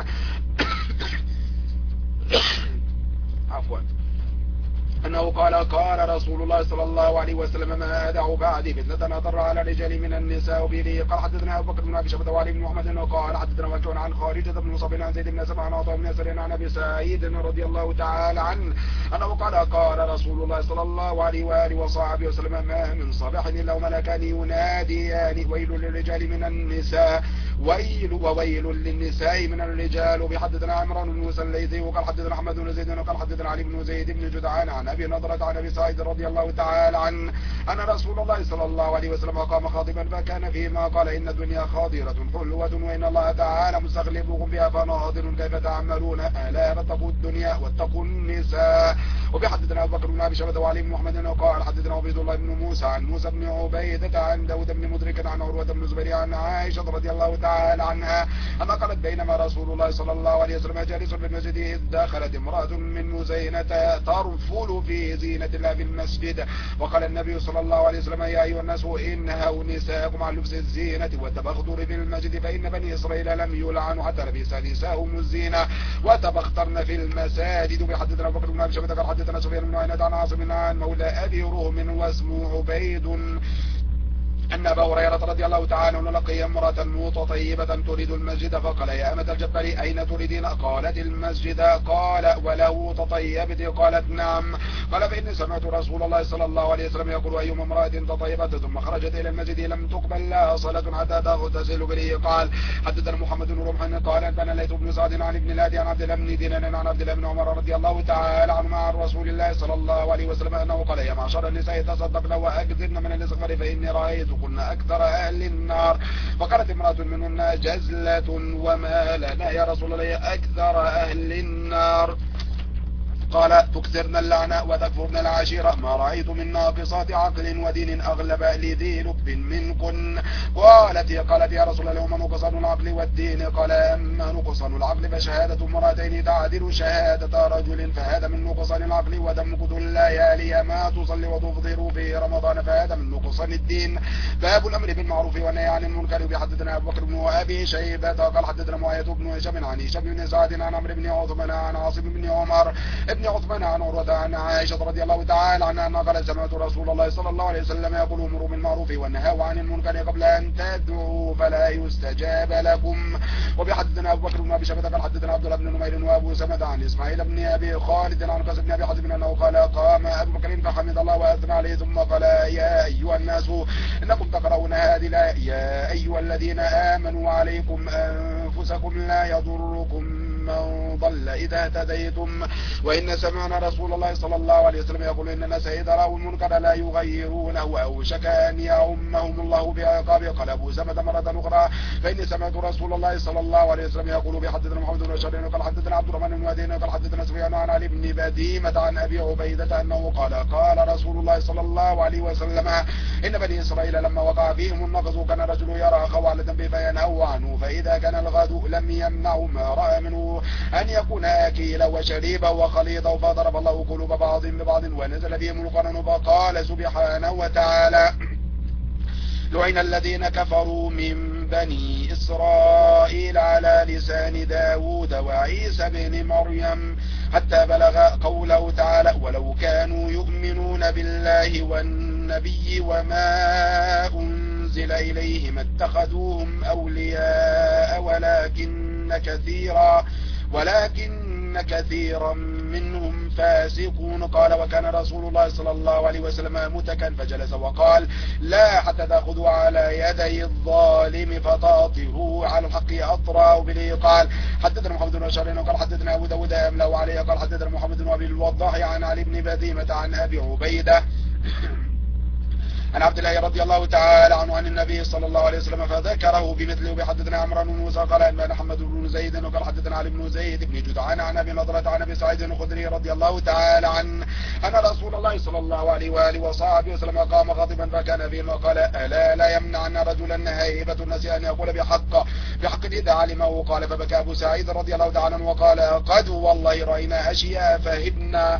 عفوا أنه قال قال رسول الله صلى الله عليه وسلم ما أدع بعدي فتنة أضر على الرجال من النساء به. قال حدثنا أبو بكر بن أبي شيبة وعلي بن محمد قال حدثنا مكي عن خارجة بن مصعب عن زيد بن سبع عن عطاء بن يسار عن أبي سعيد رضي الله تعالى عنه أنه قال قال رسول الله صلى الله عليه وآله وصحبه وسلم ما من صباح إلا وملكان يناديان ويل للرجال من النساء ويل وويل للنساء من الرجال. بحدثنا عمران بن موسى الليثي وقال حدثنا أحمد بن زيد وقال حدثنا علي بن زيد بن جدعان عن أبي نضرة عن أبي سعيد رضي الله تعالى عنه أن رسول الله صلى الله عليه وسلم قام خاطبا فكان فيما قال إن الدنيا خاضرة حلوة وإن الله تعالى مستغلبكم بها فناظر كيف تعملون ألا فاتقوا الدنيا واتقوا النساء. وبحدثنا أبو بكر بن أبي شيبة وعلي بن محمد وقال حدثنا عبيد الله بن موسى عن موسى بن عبيدة عن داود بن مدرك عن عروة بن زبير عن عائشة رضي الله تعالى عنها أما قالت بينما رسول الله صلى الله عليه وسلم جالس في المسجد إذ دخلت امرأة من مزينة ترفل في زينة الله في المسجد وقال النبي صلى الله عليه وسلم يا أيها الناس إنهوا نساءكم عن لبس الزينة والتبختر في المسجد فإن بني إسرائيل لم يلعنوا حتى لبس نساءهم الزينة وتبخترن في المساجد. بحدثنا أبو بكر بن أبي شيبة قال حدثنا سفيان بن عيينة عن عاصم عن مولى أبي رهم واسمه عبيد أن أبا هريرة رضي الله تعالى عنه لقي امرأة متطيبة تريد المسجد فقال يا أمة الجبار أين تريدين؟ قالت المسجد. قال ولو تطيبت؟ قالت نعم. قال فإني سمعت رسول الله صلى الله عليه وسلم يقول أيما امرأة تطيبت ثم خرجت إلى المسجد لم تقبل لها صلاة حتى تغتسل. به قال حدثنا محمد بن رمح قال أنبأنا الليث بن سعد عن ابن الهادي عن عبد الله بن دينار عن عبد الله بن عمر رضي الله تعالى عنهما عن رسول الله صلى الله عليه وسلم أنه قال يا معشر النساء تصدقن وأكثرن من الاستغفار فإني رأيت كنا أكثر أهل النار. فقالت امرأة منهن جزلة وما لنا يا رسول الله أكثر أهل النار؟ قال تكثرن اللعنة وتكفرن العشيرة ما رأيت من ناقصات عقل ودين أغلب لذي لب منكن. قالت قالت يا رسول الله وما نقصان العقل والدين؟ قال أما نقصان العقل فشهادة مرتين تعدل شهادة رجل فهذا من نقصان العقل ودمكت الليالي ما تصلي وتفطر في رمضان فهذا من نقصان الدين. باب الأمر بالمعروف والنهي عن المنكر. بحدثنا أبو بكر بن أبي شيبة قال حدثنا معاوية بن هشام عن هشام بن سعد عن عمرو بن عثمان عن عاصم بن عمر ابن عثمان عن عروة عن عائشة رضي الله تعالى عنها أنها قالت سمعت رسول الله صلى الله عليه وسلم يقول امروا بالمعروف والنهوا عن المنكر قبل أن تدعوا فلا يستجاب لكم. وبحدثنا أبو بكر بن أبي شيبة قال حدثنا عبد الله بن نمير وأبو سمة عن إسماعيل بن أبي خالد عن قاسم بن أبي حازم أنه قال قام أبو بكر فحمد الله وأثنى عليه ثم قال يا أيها الناس إنكم تقرؤون هذه الآية يا أيها الذين آمنوا عليكم أنفسكم لا يضركم من ضل إذا اهتديتم وإن سمعنا رسول الله صلى الله عليه وسلم يقول إن الناس إذا رأوا المنكر لا يغيرونه أوشك أن يعمهم الله بعقاب. قال أبو سمة مرة أخرى فإني سمعت رسول الله صلى الله عليه وسلم يقول بحدثنا محمد بن بشار قال حدثنا عبد الرحمن بن وادين قال حدثنا سفيان عن علي بن بديمة عن أبي عبيدة أنه قال قال رسول الله صلى الله عليه وسلم إن بني إسرائيل لما وقع فيهم النقص كان رجل يرى خوالة به فينهوا عنه فإذا كان الغد لم يمنعه ما رأى منه أن يكون أكيلا وشريبا وخليطا فضرب الله قلوب بعض ببعض ونزل بهم القرآن فقال سبحانه وتعالى لعن الذين كفروا من بني إسرائيل على لسان داود وعيسى بن مريم حتى بلغ قوله تعالى ولو كانوا يؤمنون بالله والنبي وما أنزل إليهم اتخذوهم أولياء ولكن كثيرا ولكن كثيرا منهم فاسقون. قال وكان رسول الله صلى الله عليه وسلم متكا فجلس وقال لا حتى تأخذوا على يدي الظالم فتاطروا على الحق أطرا به. قال حدثنا محمد بن بشار قال حدثنا أبو داود أملا عليه قال حدثنا محمد بن أبي الوضاح عن علي بن بذيمة عن أبي عبيدة عن عبد الله رضي الله تعالى عنه عن النبي صلى الله عليه وسلم فذكره بمثله. وبحدثنا عمرو بن موسى قال أنبأنا محمد بن زيد وقال حدثنا علي بن زيد بن جدعان عن أبي نضرة عن أبي سعيد الخدري رضي الله تعالى عنه أن رسول الله صلى الله عليه وآله وصحبه وسلم قام غاضبا فكان فيما قال ألا لا يمنعن رجلا هيبة الناس أن يقول بحق بحق إذا علمه. قال فبكى أبو سعيد رضي الله تعالى عنه وقال قد والله رأينا أشياء فهبنا.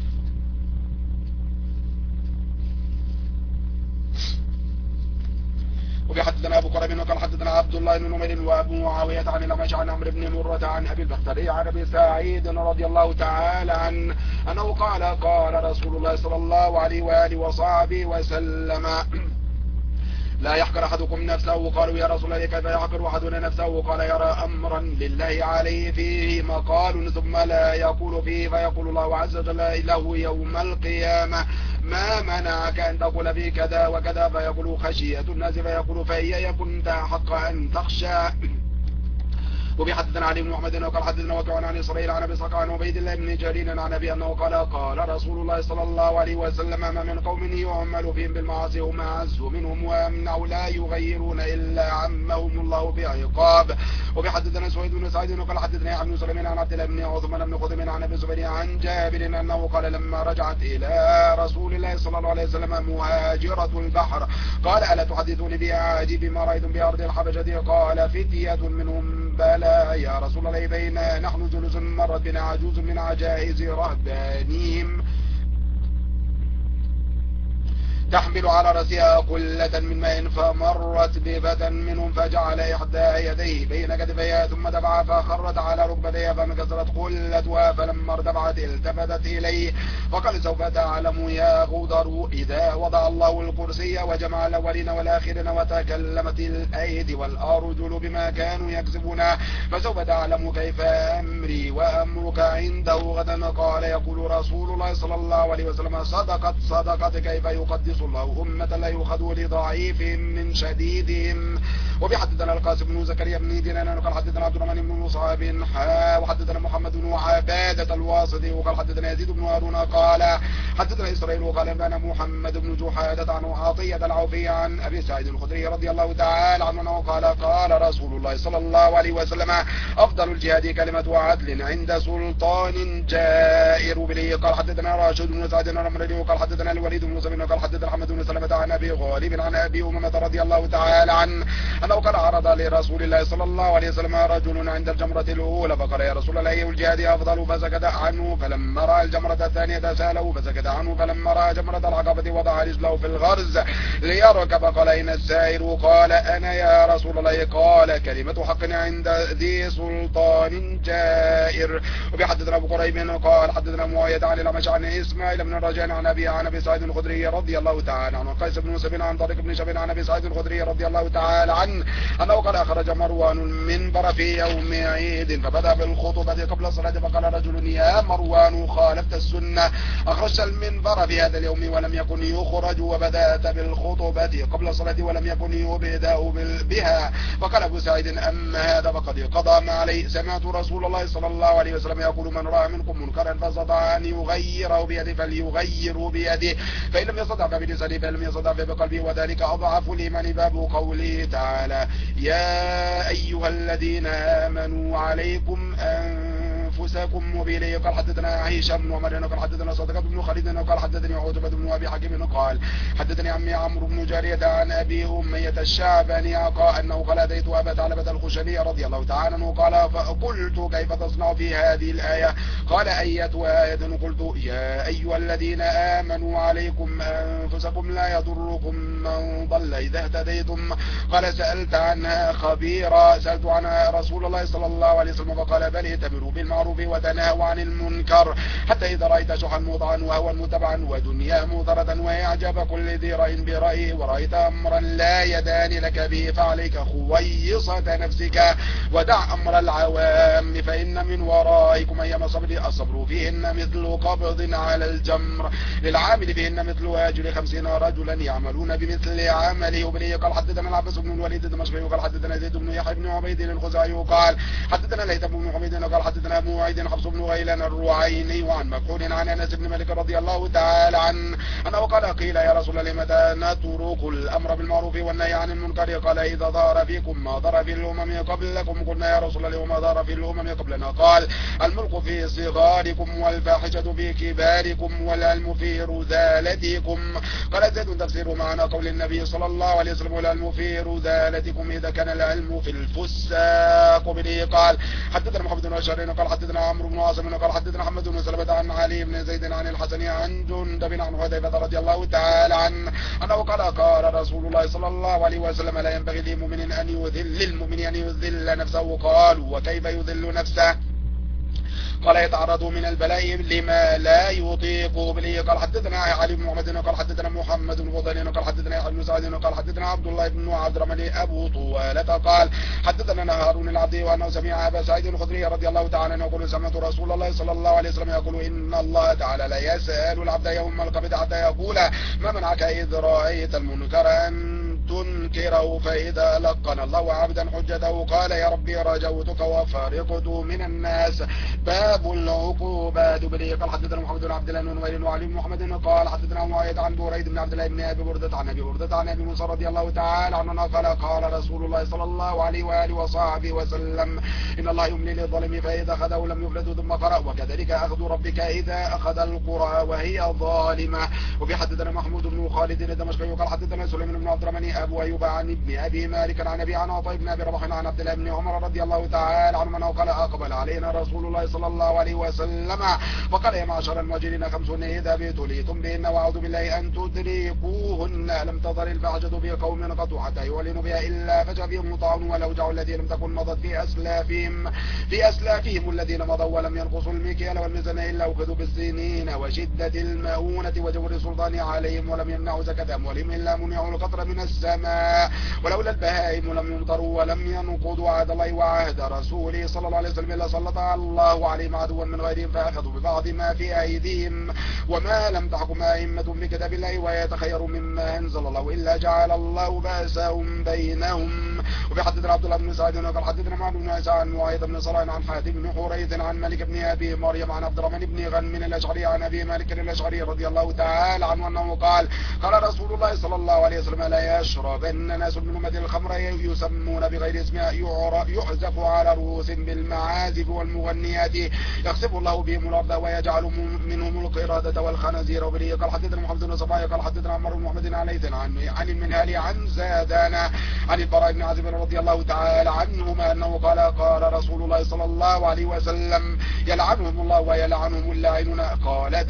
وبحدثنا أبو قريب وقال حدثنا عبد الله بن نمير وأبو معاوية عن الأعمش عن عمرو بن مرة عن أبي البختري عن أبي سعيد رضي الله تعالى عنه أنه قال قال رسول الله صلى الله عليه وآله وصحبه وسلم لا يحقر أحدكم نفسه. قالوا يا رسول الله كيف يحقر أحدنا نفسه؟ قال يرى أمرا لله عليه فيه مقال ثم لا يقول فيه فيقول الله عز وجل له يوم القيامة ما منعك أن تقول فيه كذا وكذا فيقول خشية الناس فيقول فإياي كنت حق أن تخشى. وبحدثنا علي بن محمد وقال حدثنا وكان عن إسرائيل عن أبي صقع عن عبيد الله بن جرير عن أبي أنه قال قال رسول الله صلى الله عليه وسلم ما من قوم يعمل فيهم بالمعاصي هم أعز منهم وأمنع لا يغيرون إلا عمهم الله بعقاب. وبحدثنا سويد بن سعيد وقال حدثنا يحيى بن سليمان عن عبد الله بن عثمان بن خثيم عن أبي الزبير عن جابر أنه قال لما رجعت إلى رسول الله صلى الله عليه وسلم مهاجرة البحر قال ألا تحدثوني بعاجب ما رأيتم بأرض الحبشة؟ قال فتية منهم بلى يا رسول الله بينا نحن جلوس مرت بنا عجوز من عجائز رهبانهم تحمل على رأسها قلة من ماء فمرت بفتى منهم فجعل إحدى يديه بين كتفيها ثم دفع فخرت على ركبتيها فانكسرت قلتها فلما ارتفعت التفتت إليه فقال سوف تعلم يا غدر إذا وضع الله الكرسي وجمع الأولين والآخرين وتكلمت الأيدي والأرجل بما كانوا يكسبون فسوف تعلم كيف أمري وأمرك عنده غدا. قال يقول رسول الله صلى الله عليه وسلم صدقت صدقت كيف يقدس الله أمة لا يؤخذوا لضعيفهم من شديدهم. وبحدثنا القاسم بن زكريا بن دينان وقال حدثنا عبد الرحمن بن مصعب وحدثنا محمد بن عبادة الواسطي وقال حدثنا يزيد بن هارون قال حدثنا إسرائيل وقال أنبأنا محمد بن جحادة عن عطية العوفي عن أبي سعيد الخدري رضي الله تعالى عنه قال قال رسول الله صلى الله عليه وسلم أفضل الجهاد كلمة عدل عند سلطان جائر به. قال حدثنا راشد بن سعد الرملي وقال حدثنا الوليد بن مسلم وقال حدثنا محمد بن سلمة عن أبي غالب عن أبي أمامة رضي الله تعالى عنه أنه قال عرض لرسول الله صلى الله عليه وسلم رجل عند الجمرة الأولى فقال يا رسول الله أي الجهاد أفضل فسكت عنه فلما رأى الجمرة الثانية سأله فسكت عنه فلما رأى جمرة العقبة وضع رجله في الغرز ليركب قال أين السائر؟ قال أنا يا رسول الله. قال كلمة حق عند ذي سلطان جائر. وبحدثنا أبو قريب قال حدثنا معاوية عن الأعمش عن إسماعيل بن الرجاء عن أبي عن أبي سعيد الخدري رضي الله تعالى عنه قيس بن سبيل عن طريق بن شبيل عن أبي سعيد الخدري رضي الله تعالى عنه أنه قال أخرج مروان المنبر في يوم عيد فبدأ بالخطبة قبل الصلاة فقال رجل يا مروان خالفت السنة أخرجت المنبر في هذا اليوم ولم يكن يخرج وبدأت بالخطبة قبل الصلاة ولم يكن يبدأ بها. فقال أبو سعيد أما هذا فقد قضى ما عليه سمعت رسول الله صلى الله عليه وسلم يقول من رأى منكم منكرا فاستطاع أن يغيره بيده فليغيره بيده فإن لم يستطع فبلسانه فإن لم يستطع فبقلبه وذلك أضعف الإيمان. باب قوله تعالى يا أيها الذين آمنوا عليكم أنفسكم وبإليه. قال حدثنا هشام بن عمر قال حدثنا صدقة بن خالد قال حدثني عتبة بن أبي حكيم قال حدثني عمي عمرو بن جارية عن أبي أمية الشعباني قال أنه قال أتيت أبا ثعلبة الخشني رضي الله تعالى عنه قال فقلت كيف تصنع في هذه الآية؟ قال أيتها آية؟ قلت يا أيها الذين آمنوا عليكم أنفسكم لا يضركم من ضل إذا اهتديتم. قال سألت عنها خبيرا سألت عنها رسول الله صلى الله عليه وسلم فقال بل ائتمروا بالمعروف وتناهوا عن المنكر حتى إذا رأيت شحا مطعا وهوى متبعا ودنيا مضرة وإعجاب كل ذي رأي برأيه ورأيت أمرا لا يدان لك به فعليك خويصة نفسك ودع أمر العوام فإن من ورائكم أيام صبر الصبر فيهن مثل قبض على الجمر للعامل فيهن مثل أجر خمسين رجلا يعملون بمثل عمله. وبني قال حدثنا العباس بن الوليد الدمشقي قال حدثنا زيد بن يحيى بن عبيد الخزاعي قال حدثنا ليث بن حميد قال حدثنا أبو عيد حفص بن غيلان الرعيني وعن مكحول عن أنس بن مالك رضي الله تعالى عنه أنه قال قيل يا رسول الله متى نترك الأمر بالمعروف والنهي عن المنكر قال إذا ظهر فيكم ما ظهر في الأمم قبلكم قلنا يا رسول الله وما ظهر في الأمم قبلنا قال الملك في صغاركم والفاحشة في كباركم والعلم في رذالتكم. قال زيد تفسير معنى قول النبي صلى الله عليه وسلم والعلم في رذالتكم إذا كان العلم في الفساق. به قال حدثنا محمد بن بشار قال حدثنا عمرو بن عاصم قال حدثنا محمد بن سلمة عن علي بن زيد عن الحسن عن جندب عن حذيفة رضي الله تعالى عنه أنه قال قال رسول الله صلى الله عليه وسلم لا ينبغي للمؤمن أن يذل للمؤمن أن يذل نفسه. قالوا وكيف يذل نفسه؟ قال يتعرض من البلاء لما لا يطيق. به قال حدثنا علي بن محمد قال حدثنا محمد بن فضيل قال حدثنا يحيى بن سعد قال حدثنا عبد الله بن عبد الرحمن أبو طوالة قال حدثنا هارون العبدي وأنه سمع أبا سعيد الخدري رضي الله تعالى عنه يقول سمعت رسول الله صلى الله عليه وسلم يقول إن الله تعالى لا يسأل العبد يوم القيامة حتى يقول ما منعك إذ رأيت المنكر أن تنكره فإذا لقن الله عبدا حجته قال يا ربي رجوتك وفارقت من الناس. باب العقوبات. به قال حدثنا محمد بن عبد الله بن نمير وعلي بن محمد قال حدثنا معاذ عن بريد بن عبد الله بن ابي برده عن ابي برده عن ابي موسى رضي الله تعالى عنه قال قال رسول الله صلى الله عليه واله وصحبه وسلم ان الله يملي للظالم فاذا اخذه لم يفلته ثم قرأ وكذلك اخذ ربك اذا اخذ القرى وهي ظالمه. وفي حدثنا محمود بن خالد الدمشقي قال حدثنا سليمان بن عبد الرحمن ابو ايوب عن ابن ابي مالك عن ابي عن عطاء بن ابي رباح عن عبد الله بن عمر رضي الله تعالى عنه قال اقبل علينا رسول الله صلى الله عليه وسلم وقال يا معشر المهاجرين خمسون اذا ابتليتم بهن واعوذ بالله ان تدركوهن لم تظهر الفاحشة في قوم قط حتى يعلنوا بها الا فجأ فيهم طاعون والاوجاع التي لم تكن مضت في اسلافهم في اسلافهم الذين مضوا ولم ينقصوا المكيال والميزان الا اخذوا بالسنين وشدة المؤونة وجور السلطان عليهم ولم يمنعوا زكاة اموالهم الا منعوا القطر من السماء ولولا البهائم لم يمطروا ولم ينقضوا عهد الله وعهد رسوله صلى الله عليه وسلم الا سلط الله عليهم عدوا من غيرهم فاخذوا ببعض ما في ايديهم وما لم تحكم ائمة بكتاب الله ويتخيروا مما انزل الله الا جعل الله باسهم بينهم. وفي حدثنا عبد الله بن سعيد قال حدثنا معن بن عيسى عن معاذ بن صلاح عن حاتم بن حريث عن مالك بن ابي مريم عن عبد الرحمن بن غنم الاشعري عن ابي مالك الاشعري رضي الله تعالى عنه انه قال قال رسول الله صلى الله عليه وسلم لا يشربن ناس من امه الخمر يسمون بغير اسمها يعزف على رؤوس بالمعازف والمغنيات يخسف الله بهم الارض ويجعل منهم القردة والخنازير. وبه قال حدثنا محمد بن صباح قال حدثنا عمرو بن محمد عن ليث عن عن المنهال عن زادان عن البراء بن عازب رضي الله تعالى عنهما انه قال قال رسول الله صلى الله عليه وسلم يلعنهم الله ويلعنهم اللاعنون قال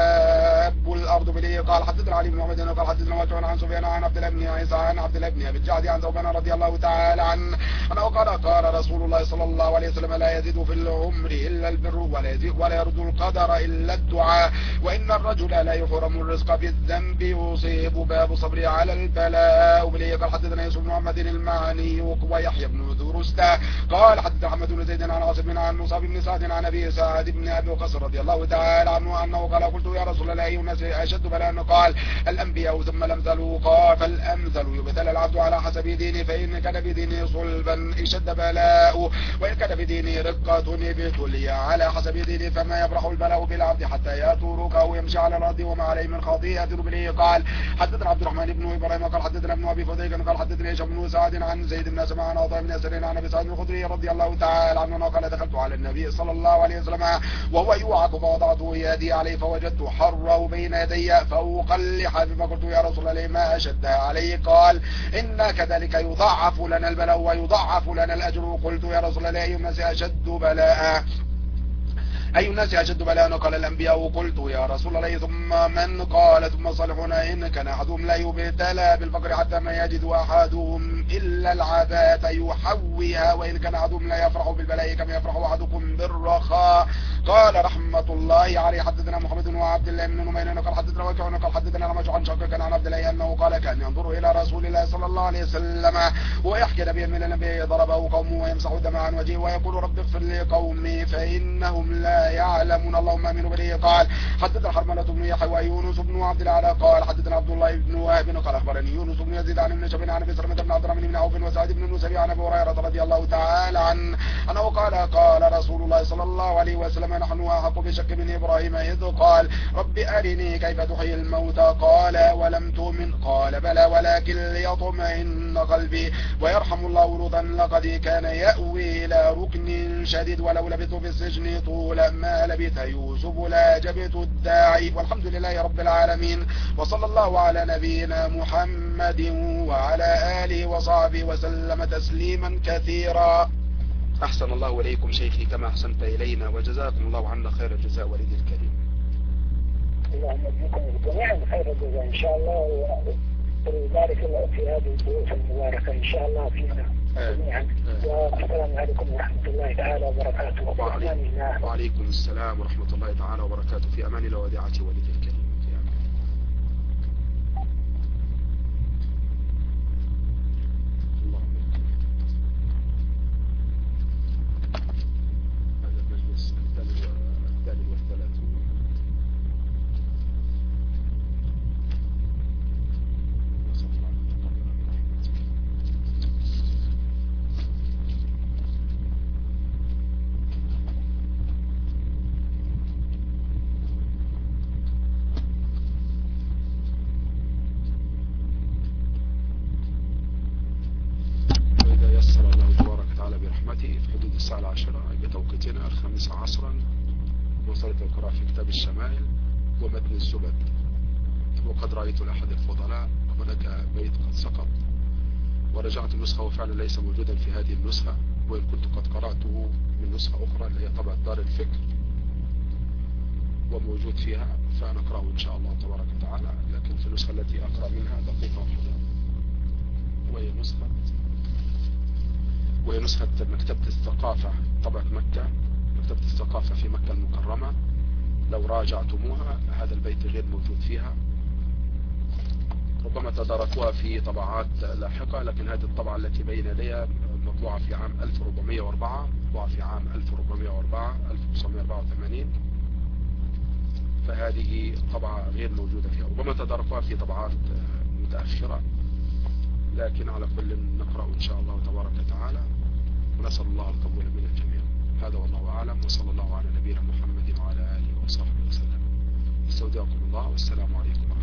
دواب الارض. به قال حدثنا علي بن محمد قال حدثنا وكان عن سفيان عن عبد الله بن عيسى عن عبد الله بن ابي الجعد عن ثوبان رضي الله تعالى عنه انه قال قال رسول الله صلى الله عليه وسلم لا يزيد في العمر الا البر ولا يزيد ولا يرد القدر الا الدعاء وان الرجل لا يحرم الرزق بالذنب يصيب باب صبر على البلاء. وبه قال حدثنا يوسف بن محمد المعني ويحيى بن ذرستا قال حدثنا محمد بن زيد عن عاصم عن مصعب بن سعد عن ابي سعد بن ابي وقاص رضي الله تعالى عنه انه قال قلت يا رسول الله اي الناس اشد بلاء قال الانبياء ثم الامثل قال فالامثل يبتلى العبد على حسب دينه فان كان بدينه صلبا اشد بلاء وان كان بدينه رقة ابتلي على حسب دينه فما يفرح البلاء بالعبد حتى يترك او يمشي على الارض وما عليه من خطيئة. به قال حدثنا عبد الرحمن بن ابراهيم قال حدثنا ابن ابي فديك قال حدثنا هشام بن سعد عن زيد بن سمع عن عطاء بن يسار عن ابي سعيد الخدري رضي الله تعالى عنه قال دخلت على النبي صلى الله عليه وسلم وهو يوعك فوضعت يدي عليه فوجدت حره بين يدي فوق اللحاف فقلت يا رسول الله ما اشدها عليه قال ان كذلك يضاعف لنا البلاء ويضاعف لنا الاجر. قلت يا رسول الله اي الناس اشد بلاء أي الناس أشد بلاء؟ قال الأنبياء. قلت يا رسول الله ثم من؟ قال ثم الصالحون. إن كان أحدهم لا يبتلى بالفقر حتى ما يجد أحدهم إلا العباءة يحويها، وإن كان أحدهم لا يفرح بالبلاء كما يفرح أحدكم بالرخاء. قال رحمة الله عليه حدثنا محمد وعبد الله بن نمير قال حدثنا وكيع قال حدثنا الأعمش عن شقيق عن عبد الله أنه قال كان ينظر إلى رسول الله صلى الله عليه وسلم ويحكي نبيا من الأنبياء ضربه قومه ويمسح الدم عن وجهه ويقول رب اغفر لي قومي فإنهم لا يعلمون اللهم آمين به. قال حدثنا حرملة بن يحيى ويونس بن عبد الأعلى قال حدثنا عبد الله بن وهب قال أخبرني يونس بن يزيد عن ابن شبيب عن أبي سلمة بن عبد الرحمن بن عوف وسعيد بن المسيب عن أبي هريرة رضي الله تعالى عنه أنه قال قال رسول الله صلى الله عليه وسلم نحن أحق بشك من إبراهيم إذ قال رب أرني كيف تحيي الموتى قال ولم تؤمن قال بلى ولكن ليطمئن قلبي. ويرحم الله لوطا لقد كان يأوي إلى ركن شديد ولو لبثت في السجن طول ما لبث يوسف لا جبت الداعي. والحمد لله رب العالمين وصلى الله على نبينا محمد وعلى آله وصحبه وسلم تسليما كثيرا. أحسن الله إليكم شيخي كما أحسنت إلينا وجزاكم الله عنا خير الجزاء وليد الكريم. اللهم يجزيكم جميعا خير الجزاء إن شاء الله ويبارك الله في هذه الظروف المباركة إن شاء الله فينا جميعا. والسلام عليكم ورحمة الله تعالى وبركاته. وعليكم, وعليكم السلام ورحمة الله تعالى وبركاته. في أمان الله وديعتي وليد الكريم. الساعة العاشرة بتوقيتنا الخامسة عصرا وصلت القراءة في كتاب الشمائل ومتن الزبد. وقد رأيت لأحد الفضلاء هناك بيت قد سقط ورجعت النسخة وفعلا ليس موجودا في هذه النسخة، وإن كنت قد قرأته من نسخة أخرى اللي هي طبعة دار الفكر وموجود فيها، فأنا أقرأه إن شاء الله تبارك وتعالى. لكن في النسخة التي أقرأ منها دقيقة واحدة وهي نسخة وهي نسخة مكتبة الثقافة طبعة مكة، مكتبة الثقافة في مكة المكرمة. لو راجعتموها هذا البيت غير موجود فيها، ربما تداركوها في طبعات لاحقة، لكن هذه الطبعة التي بين يدي مطبوعة في عام ألف وأربعمائة وأربعة، مطبوعة في عام ألف وأربعمائة وأربعة ألف وتسعمائة وأربعة وثمانين، فهذه الطبعة غير موجودة فيها. ربما تداركوها في طبعات متأخرة، لكن على كل نقرأ إن شاء الله تبارك وتعالى، ونسأل الله القبول من الجميع. هذا والله أعلم، وصلى الله على نبينا محمد وعلى آله وصحبه وسلم. استودعكم الله والسلام عليكم.